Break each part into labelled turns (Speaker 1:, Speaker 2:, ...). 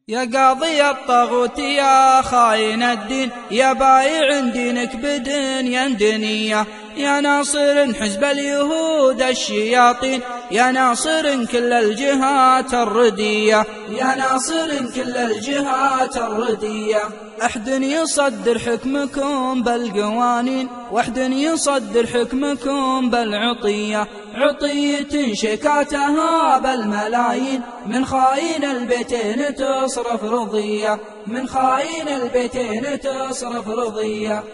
Speaker 1: يا قاضي الطاغوت يا خاين الدين، يا بايع دينك بدنيا دنيا، يا ناصر حزب اليهود الشياطين، يا ناصر كل الجهات الردية، يا ناصر كل الجهات الردية. أحد يصدر حكمكم بالقوانين، وأحد يصدر حكمكم بالعطية، عطية شكاتها بالملايين، من خاين البيتين تصرف رضية، من خاين البيتين تصرف رضية.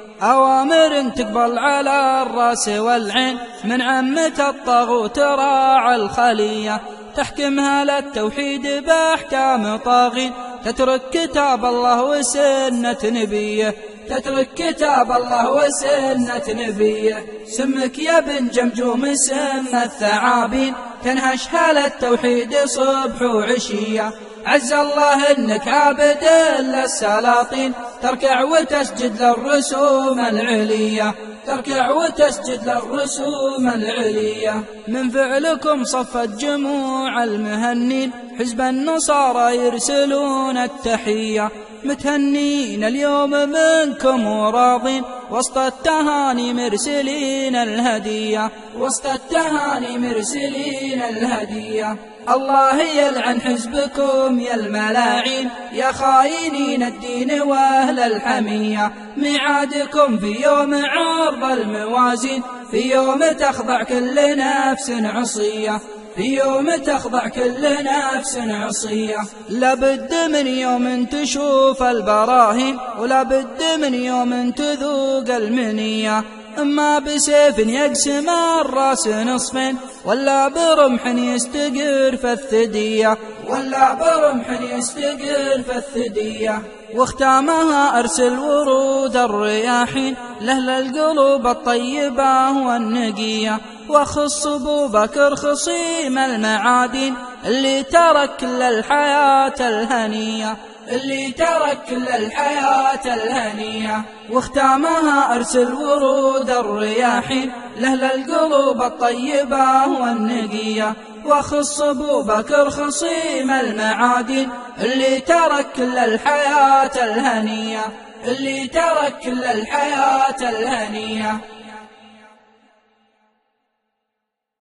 Speaker 1: أوامر تقبل على الراس والعين، من عمة الطاغوت راعى الخلية، تحكمها للتوحيد بأحكام طاغين، تترك كتاب الله وسنة نبيه، تترك كتاب الله وسنة نبيه. سمك يا بن جمجوم سم الثعابين، تنهش التوحيد صبح وعشية، عز الله انك عابد للسلاطين، تركع وتسجد للرسوم العلية، تركع وتسجد للرسوم العليا. من فعلكم صفت جموع المهنين، حزب النصارى يرسلون التحية، متهنين اليوم منكم وراضين، وسط التهاني مرسلين الهدية، وسط التهاني مرسلين الهدية. الله يلعن حزبكم يا الملاعين، يا خاينين الدين واهل الحمية، ميعادكم في يوم عرض الموازين، في يوم تخضع كل نفس عصية، في يوم تخضع كل نفس عصية. لابد من يوم تشوف البراهين، ولابد من يوم تذوق المنية، إما بسيف يقسم الراس نصفين، ولا برمح يستقر في الثدية، ولا برمح يستقر في الثدية. واختامها أرسل ورود الرياحين، لأهل القلوب الطيبة والنقية، وخص أبو بكر خصيم المعادين، اللي ترك كل الحياة الهنية، اللي ترك كل الحياة الهنية. واختامها أرسل ورود الرياحين، لأهل القلوب الطيبة والنقية، وخص أبو بكر خصيم المعادين، اللي ترك كل الحياة الهنية، اللي ترك كل الحياة الهنية.